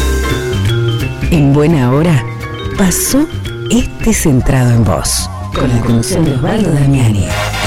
en buena hora pasó este Centrado en Vos, con la conducción de Osvaldo Damiani.